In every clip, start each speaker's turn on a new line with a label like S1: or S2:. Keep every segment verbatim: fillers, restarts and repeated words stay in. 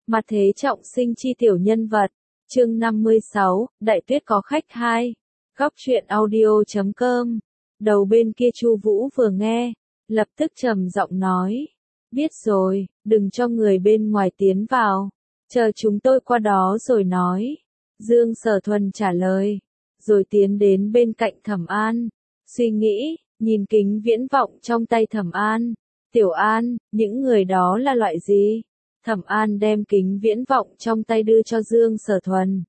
S1: Mặt thế trọng sinh chi tiểu nhân vật. Chương năm mươi sáu, Đại Tuyết có khách hai. Góc truyện audio chấm com. Đầu bên kia Chu Vũ vừa nghe, lập tức trầm giọng nói, biết rồi, đừng cho người bên ngoài tiến vào, chờ chúng tôi qua đó rồi nói. Dương Sở Thuần trả lời, rồi tiến đến bên cạnh Thẩm An, suy nghĩ, nhìn kính viễn vọng trong tay Thẩm An. Tiểu An, những người đó là loại gì? Thẩm An đem kính viễn vọng trong tay đưa cho Dương Sở Thuần.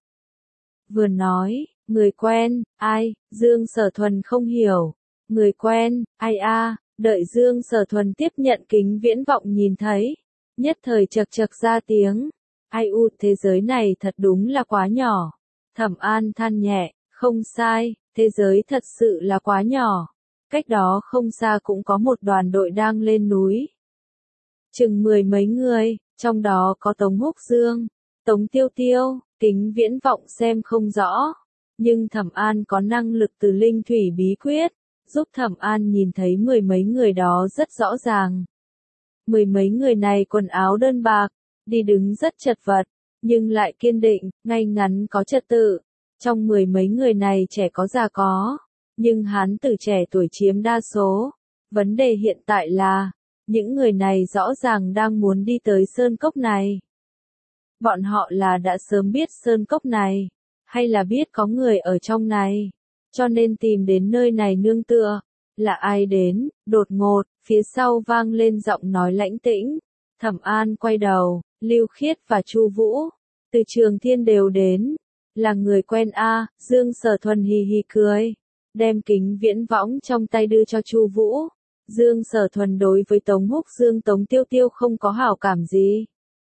S1: Vừa nói, người quen, ai? Dương Sở Thuần không hiểu. Người quen, ai a? Đợi Dương Sở Thuần tiếp nhận kính viễn vọng nhìn thấy, nhất thời chậc chậc ra tiếng. Ai u, thế giới này thật đúng là quá nhỏ. Thẩm An than nhẹ, không sai, thế giới thật sự là quá nhỏ. Cách đó không xa cũng có một đoàn đội đang lên núi. Chừng mười mấy người, trong đó có Tống Húc Dương, Tống Tiêu Tiêu, kính viễn vọng xem không rõ. Nhưng Thẩm An có năng lực từ linh thủy bí quyết, giúp Thẩm An nhìn thấy mười mấy người đó rất rõ ràng. Mười mấy người này quần áo đơn bạc, đi đứng rất chật vật, nhưng lại kiên định, ngay ngắn có trật tự. Trong mười mấy người này trẻ có già có, nhưng hán tử trẻ tuổi chiếm đa số. Vấn đề hiện tại là, những người này rõ ràng đang muốn đi tới sơn cốc này. Bọn họ là đã sớm biết sơn cốc này, hay là biết có người ở trong này, cho nên tìm đến nơi này nương tựa. Là ai đến? Đột ngột, phía sau vang lên giọng nói lãnh tĩnh. Thẩm An quay đầu, Lưu Khiết và Chu Vũ, Từ Trường Thiên đều đến. Là người quen a. Dương Sở Thuần hì hì cười, đem kính viễn võng trong tay đưa cho Chu Vũ. Dương Sở Thuần đối với Tống Húc Dương Tống Tiêu Tiêu không có hảo cảm gì.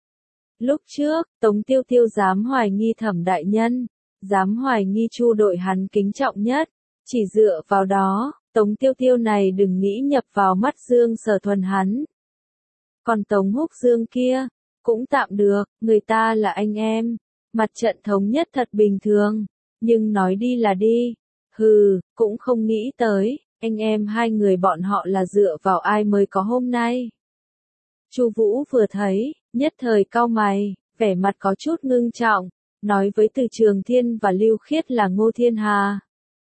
S1: Lúc trước, Tống Tiêu Tiêu dám hoài nghi Thẩm đại nhân, dám hoài nghi Chu đội hắn kính trọng nhất, chỉ dựa vào đó, Tống Tiêu Tiêu này đừng nghĩ nhập vào mắt Dương Sở Thuần hắn. Còn Tống Húc Dương kia, cũng tạm được, người ta là anh em, mặt trận thống nhất thật bình thường, nhưng nói đi là đi, hừ, cũng không nghĩ tới, anh em hai người bọn họ là dựa vào ai mới có hôm nay. Chu Vũ vừa thấy, nhất thời cau mày, vẻ mặt có chút ngưng trọng, nói với Từ Trường Thiên và Lưu Khiết là Ngô Thiên Hà.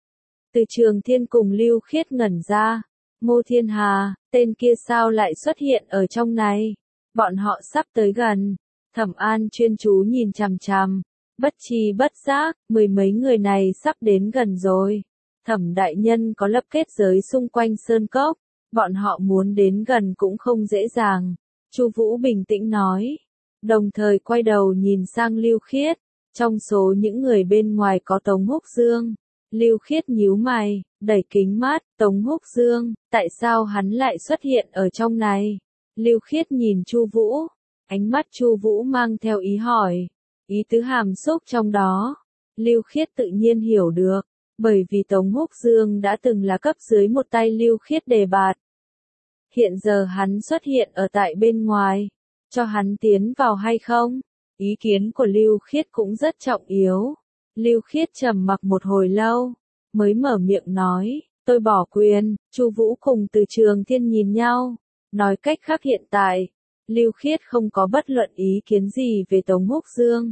S1: Từ Trường Thiên cùng Lưu Khiết ngẩn ra, Ngô Thiên Hà, tên kia sao lại xuất hiện ở trong này? Bọn họ sắp tới gần, Thẩm An chuyên chú nhìn chằm chằm, bất tri bất giác, mười mấy người này sắp đến gần rồi. Thẩm đại nhân có lập kết giới xung quanh sơn cốc, bọn họ muốn đến gần cũng không dễ dàng. Chu Vũ bình tĩnh nói, đồng thời quay đầu nhìn sang Lưu Khiết, trong số những người bên ngoài có Tống Húc Dương. Lưu Khiết nhíu mày, đẩy kính mắt, Tống Húc Dương, tại sao hắn lại xuất hiện ở trong này? Lưu Khiết nhìn Chu Vũ, ánh mắt Chu Vũ mang theo ý hỏi, ý tứ hàm xúc trong đó. Lưu Khiết tự nhiên hiểu được, bởi vì Tống Húc Dương đã từng là cấp dưới một tay Lưu Khiết đề bạt. Hiện giờ hắn xuất hiện ở tại bên ngoài, cho hắn tiến vào hay không? Ý kiến của Lưu Khiết cũng rất trọng yếu. Lưu Khiết trầm mặc một hồi lâu, mới mở miệng nói, tôi bỏ quyền. Chu Vũ cùng Từ Trường Thiên nhìn nhau, nói cách khác hiện tại, Lưu Khiết không có bất luận ý kiến gì về Tống Húc Dương.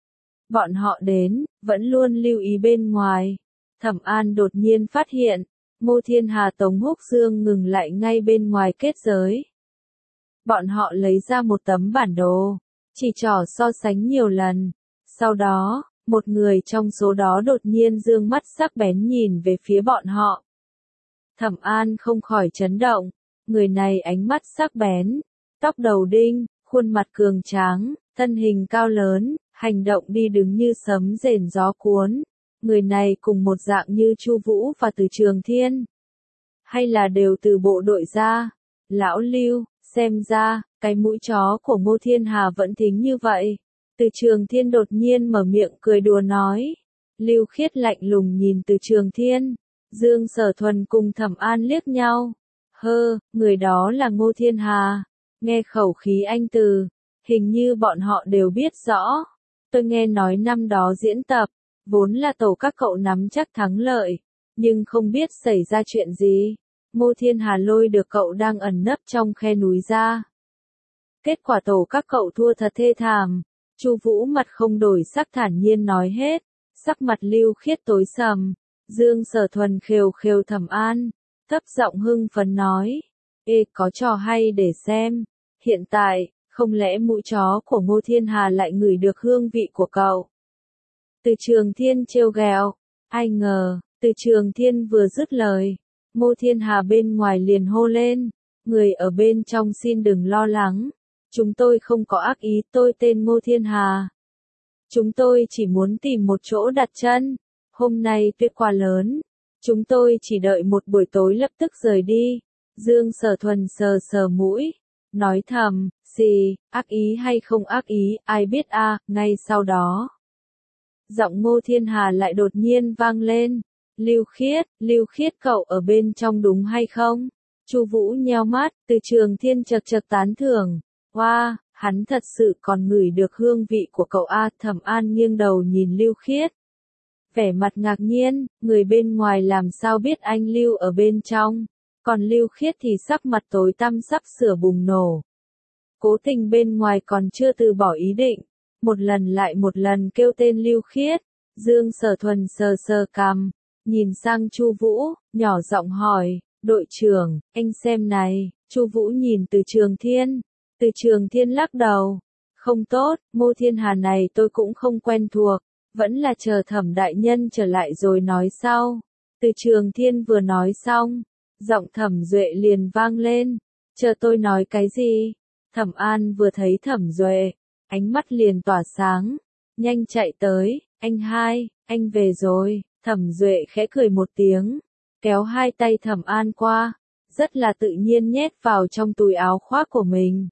S1: Bọn họ đến, vẫn luôn lưu ý bên ngoài. Thẩm An đột nhiên phát hiện, Ngô Thiên Hà Tống Húc Dương ngừng lại ngay bên ngoài kết giới. Bọn họ lấy ra một tấm bản đồ, chỉ trỏ so sánh nhiều lần. Sau đó, một người trong số đó đột nhiên dương mắt sắc bén nhìn về phía bọn họ. Thẩm An không khỏi chấn động, người này ánh mắt sắc bén, tóc đầu đinh, khuôn mặt cường tráng, thân hình cao lớn, hành động đi đứng như sấm rền gió cuốn. Người này cùng một dạng như Chu Vũ và Từ Trường Thiên, hay là đều từ bộ đội ra? Lão Lưu, xem ra, cái mũi chó của Ngô Thiên Hà vẫn thính như vậy. Từ Trường Thiên đột nhiên mở miệng cười đùa nói. Lưu Khiết lạnh lùng nhìn Từ Trường Thiên, Dương Sở Thuần cùng Thẩm An liếc nhau. Hơ, người đó là Ngô Thiên Hà. Nghe khẩu khí anh Từ, hình như bọn họ đều biết rõ. Tôi nghe nói năm đó diễn tập, vốn là tổ các cậu nắm chắc thắng lợi, nhưng không biết xảy ra chuyện gì. Ngô Thiên Hà lôi được cậu đang ẩn nấp trong khe núi ra. Kết quả tổ các cậu thua thật thê thảm, Chu Vũ mặt không đổi sắc thản nhiên nói hết, sắc mặt Lưu Khiết tối sầm. Dương Sở Thuần khều khều Thẩm An, thấp giọng hưng phấn nói, ê có trò hay để xem, hiện tại, không lẽ mũi chó của Ngô Thiên Hà lại ngửi được hương vị của cậu? Từ Trường Thiên trêu ghẹo, ai ngờ, Từ Trường Thiên vừa dứt lời, Ngô Thiên Hà bên ngoài liền hô lên, người ở bên trong xin đừng lo lắng, chúng tôi không có ác ý, tôi tên Ngô Thiên Hà. Chúng tôi chỉ muốn tìm một chỗ đặt chân, hôm nay tuyết quá lớn, chúng tôi chỉ đợi một buổi tối lập tức rời đi. Dương Sở Thuần sờ sờ mũi, nói thầm, gì, ác ý hay không ác ý, ai biết a, à, ngay sau đó. Giọng Ngô Thiên Hà lại đột nhiên vang lên, Lưu Khiết, Lưu Khiết cậu ở bên trong đúng hay không? Chu Vũ nheo mắt, Từ Trường Thiên chật chật tán thưởng, wow, hắn thật sự còn ngửi được hương vị của cậu a. Thẩm An nghiêng đầu nhìn Lưu Khiết. Vẻ mặt ngạc nhiên, người bên ngoài làm sao biết anh Lưu ở bên trong, còn Lưu Khiết thì sắc mặt tối tăm sắp sửa bùng nổ. Cố Tình bên ngoài còn chưa từ bỏ ý định, một lần lại một lần kêu tên Lưu Khiết. Dương Sở Thuần sờ sờ cằm, nhìn sang Chu Vũ, nhỏ giọng hỏi, đội trưởng, anh xem này. Chu Vũ nhìn Từ Trường Thiên, Từ Trường Thiên lắc đầu, không tốt, Ngô Thiên Hà này tôi cũng không quen thuộc, vẫn là chờ Thẩm đại nhân trở lại rồi nói sau. Từ Trường Thiên vừa nói xong, giọng Thẩm Duệ liền vang lên, chờ tôi nói cái gì? Thẩm An vừa thấy Thẩm Duệ, ánh mắt liền tỏa sáng, nhanh chạy tới, anh hai, anh về rồi. Thẩm Duệ khẽ cười một tiếng, kéo hai tay Thẩm An qua, rất là tự nhiên nhét vào trong túi áo khoác của mình.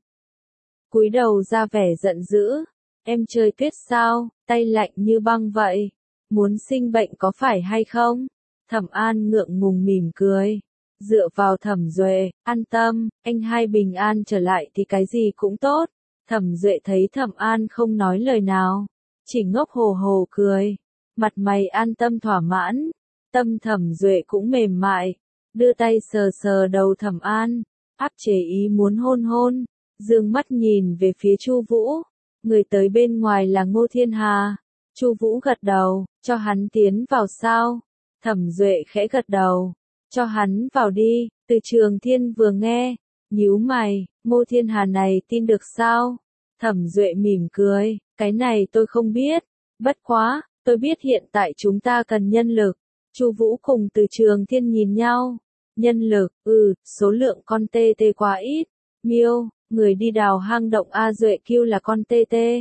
S1: Cúi đầu ra vẻ giận dữ, em chơi tuyết sao, tay lạnh như băng vậy, muốn sinh bệnh có phải hay không? Thẩm An ngượng ngùng mỉm cười, dựa vào Thẩm Duệ, an tâm, anh hai bình an trở lại thì cái gì cũng tốt. Thẩm Duệ thấy Thẩm An không nói lời nào, chỉ ngốc hồ hồ cười, mặt mày an tâm thỏa mãn, tâm Thẩm Duệ cũng mềm mại, đưa tay sờ sờ đầu Thẩm An, áp chế ý muốn hôn hôn, dương mắt nhìn về phía Chu Vũ, người tới bên ngoài là Ngô Thiên Hà. Chu Vũ gật đầu, cho hắn tiến vào sao? Thẩm Duệ khẽ gật đầu, cho hắn vào đi. Từ Trường Thiên vừa nghe, nhíu mày, Ngô Thiên Hà này tin được sao? Thẩm Duệ mỉm cười, cái này tôi không biết, bất quá, tôi biết hiện tại chúng ta cần nhân lực. Chu Vũ cùng Từ Trường Thiên nhìn nhau, nhân lực, ừ, số lượng con tê tê quá ít. Miêu, người đi đào hang động A Duệ kêu là con tê tê.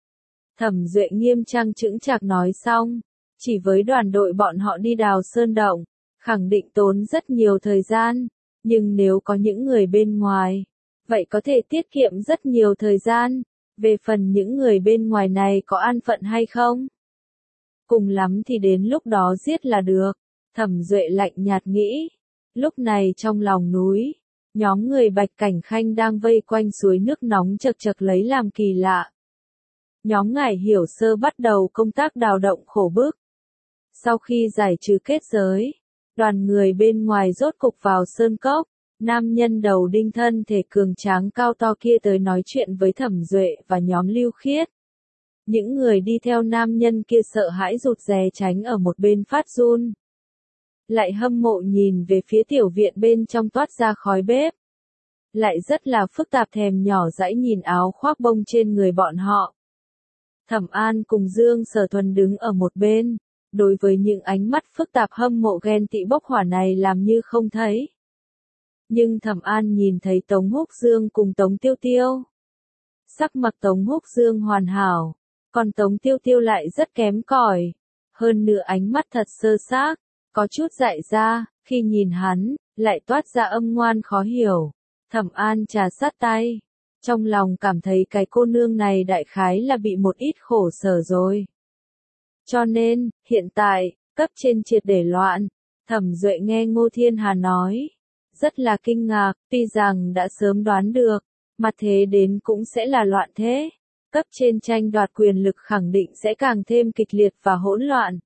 S1: Thẩm Duệ nghiêm trang chững chạc nói xong, chỉ với đoàn đội bọn họ đi đào sơn động, khẳng định tốn rất nhiều thời gian, nhưng nếu có những người bên ngoài, vậy có thể tiết kiệm rất nhiều thời gian. Về phần những người bên ngoài này có an phận hay không? Cùng lắm thì đến lúc đó giết là được. Thẩm Duệ lạnh nhạt nghĩ. Lúc này trong lòng núi, nhóm người Bạch Cảnh Khanh đang vây quanh suối nước nóng chật chật lấy làm kỳ lạ. Nhóm Ngải Hiểu Sơ bắt đầu công tác đào động khổ bức. Sau khi giải trừ kết giới, đoàn người bên ngoài rốt cục vào sơn cốc. Nam nhân đầu đinh thân thể cường tráng cao to kia tới nói chuyện với Thẩm Duệ và nhóm Lưu Khiết. Những người đi theo nam nhân kia sợ hãi rụt rè tránh ở một bên phát run. Lại hâm mộ nhìn về phía tiểu viện bên trong toát ra khói bếp. Lại rất là phức tạp thèm nhỏ dãi nhìn áo khoác bông trên người bọn họ. Thẩm An cùng Dương Sở Thuần đứng ở một bên, đối với những ánh mắt phức tạp hâm mộ ghen tị bốc hỏa này làm như không thấy. Nhưng Thẩm An nhìn thấy Tống Húc Dương cùng Tống Tiêu Tiêu. Sắc mặt Tống Húc Dương hoàn hảo, còn Tống Tiêu Tiêu lại rất kém cỏi. Hơn nữa ánh mắt thật sơ xác, có chút dại ra, khi nhìn hắn, lại toát ra âm ngoan khó hiểu. Thẩm An trà sát tay, trong lòng cảm thấy cái cô nương này đại khái là bị một ít khổ sở rồi. Cho nên, hiện tại, cấp trên triệt để loạn. Thẩm Duệ nghe Ngô Thiên Hà nói, rất là kinh ngạc, tuy rằng đã sớm đoán được, mà thế đến cũng sẽ là loạn thế. Cấp trên tranh đoạt quyền lực khẳng định sẽ càng thêm kịch liệt và hỗn loạn.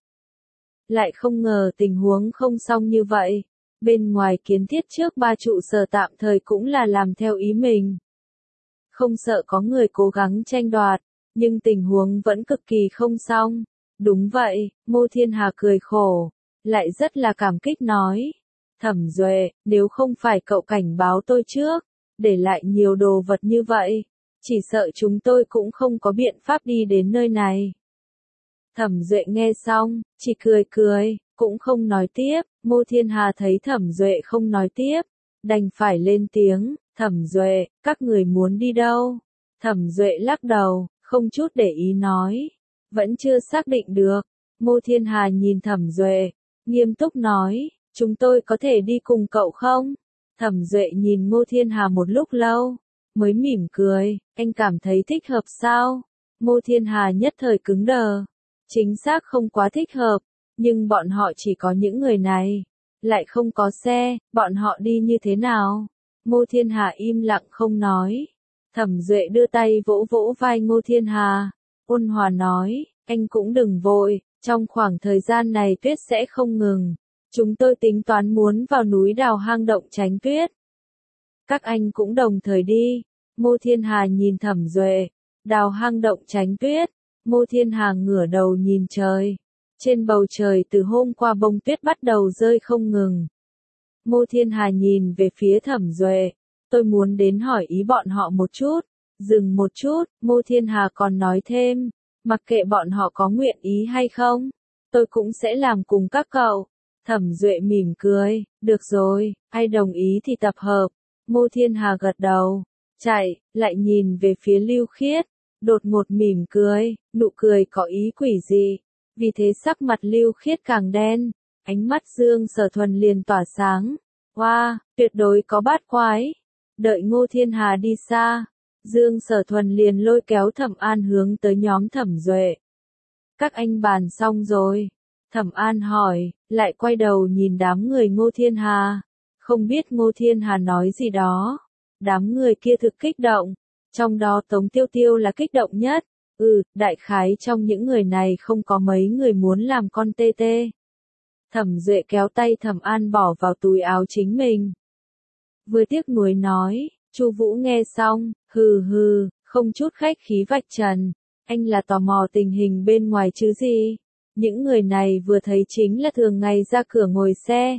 S1: Lại không ngờ tình huống không xong như vậy. Bên ngoài kiến thiết trước ba trụ sở tạm thời cũng là làm theo ý mình. Không sợ có người cố gắng tranh đoạt, nhưng tình huống vẫn cực kỳ không xong. Đúng vậy, Ngô Thiên Hà cười khổ, lại rất là cảm kích nói. Thẩm Duệ, nếu không phải cậu cảnh báo tôi trước, để lại nhiều đồ vật như vậy, chỉ sợ chúng tôi cũng không có biện pháp đi đến nơi này. Thẩm Duệ nghe xong, chỉ cười cười, cũng không nói tiếp. Ngô Thiên Hà thấy Thẩm Duệ không nói tiếp, đành phải lên tiếng. Thẩm Duệ, các người muốn đi đâu? Thẩm Duệ lắc đầu, không chút để ý nói. Vẫn chưa xác định được. Ngô Thiên Hà nhìn Thẩm Duệ, nghiêm túc nói, chúng tôi có thể đi cùng cậu không? Thẩm Duệ nhìn Ngô Thiên Hà một lúc lâu, mới mỉm cười, anh cảm thấy thích hợp sao? Ngô Thiên Hà nhất thời cứng đờ. Chính xác không quá thích hợp, nhưng bọn họ chỉ có những người này, lại không có xe, bọn họ đi như thế nào? Ngô Thiên Hà im lặng không nói. Thẩm Duệ đưa tay vỗ vỗ vai Ngô Thiên Hà, ôn hòa nói, anh cũng đừng vội, trong khoảng thời gian này tuyết sẽ không ngừng. Chúng tôi tính toán muốn vào núi đào hang động tránh tuyết. Các anh cũng đồng thời đi. Ngô Thiên Hà nhìn Thẩm Duệ, đào hang động tránh tuyết. Ngô Thiên Hà ngửa đầu nhìn trời. Trên bầu trời từ hôm qua bông tuyết bắt đầu rơi không ngừng. Ngô Thiên Hà nhìn về phía Thẩm Duệ. Tôi muốn đến hỏi ý bọn họ một chút. Dừng một chút, Ngô Thiên Hà còn nói thêm. Mặc kệ bọn họ có nguyện ý hay không, tôi cũng sẽ làm cùng các cậu. Thẩm Duệ mỉm cười, được rồi, ai đồng ý thì tập hợp. Ngô Thiên Hà gật đầu, chạy, lại nhìn về phía Lưu Khiết, đột ngột mỉm cười, nụ cười có ý quỷ gì. Vì thế sắc mặt Lưu Khiết càng đen, ánh mắt Dương Sở Thuần liền tỏa sáng. Wow, tuyệt đối có bát quái. Đợi Ngô Thiên Hà đi xa, Dương Sở Thuần liền lôi kéo Thẩm An hướng tới nhóm Thẩm Duệ. Các anh bàn xong rồi. Thẩm An hỏi, lại quay đầu nhìn đám người Ngô Thiên Hà. Không biết Ngô Thiên Hà nói gì đó. Đám người kia thực kích động. Trong đó Tống Tiêu Tiêu là kích động nhất. Ừ, đại khái trong những người này không có mấy người muốn làm con tê tê. Thẩm Duệ kéo tay Thẩm An bỏ vào túi áo chính mình. Vừa tiếc nuối nói, Chu Vũ nghe xong, hừ hừ, không chút khách khí vạch trần. Anh là tò mò tình hình bên ngoài chứ gì. Những người này vừa thấy chính là thường ngày ra cửa ngồi xe.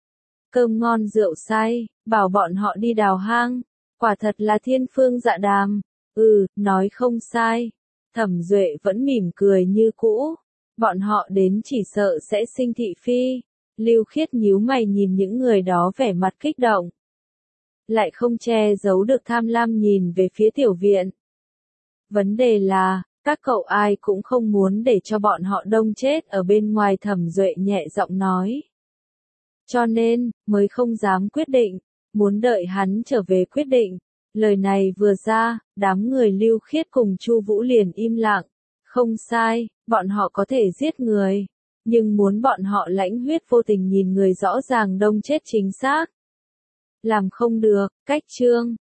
S1: Cơm ngon rượu say, bảo bọn họ đi đào hang. Quả thật là thiên phương dạ đàm. Ừ, nói không sai. Thẩm Duệ vẫn mỉm cười như cũ. Bọn họ đến chỉ sợ sẽ sinh thị phi. Lưu Khiết nhíu mày nhìn những người đó vẻ mặt kích động. Lại không che giấu được tham lam nhìn về phía tiểu viện. Vấn đề là, các cậu ai cũng không muốn để cho bọn họ đông chết ở bên ngoài. Thẩm Duệ nhẹ giọng nói. Cho nên, mới không dám quyết định, muốn đợi hắn trở về quyết định. Lời này vừa ra, đám người Lưu Khiết cùng Chu Vũ liền im lặng. Không sai, bọn họ có thể giết người, nhưng muốn bọn họ lãnh huyết vô tình nhìn người rõ ràng đông chết chính xác. Làm không được, cách chương.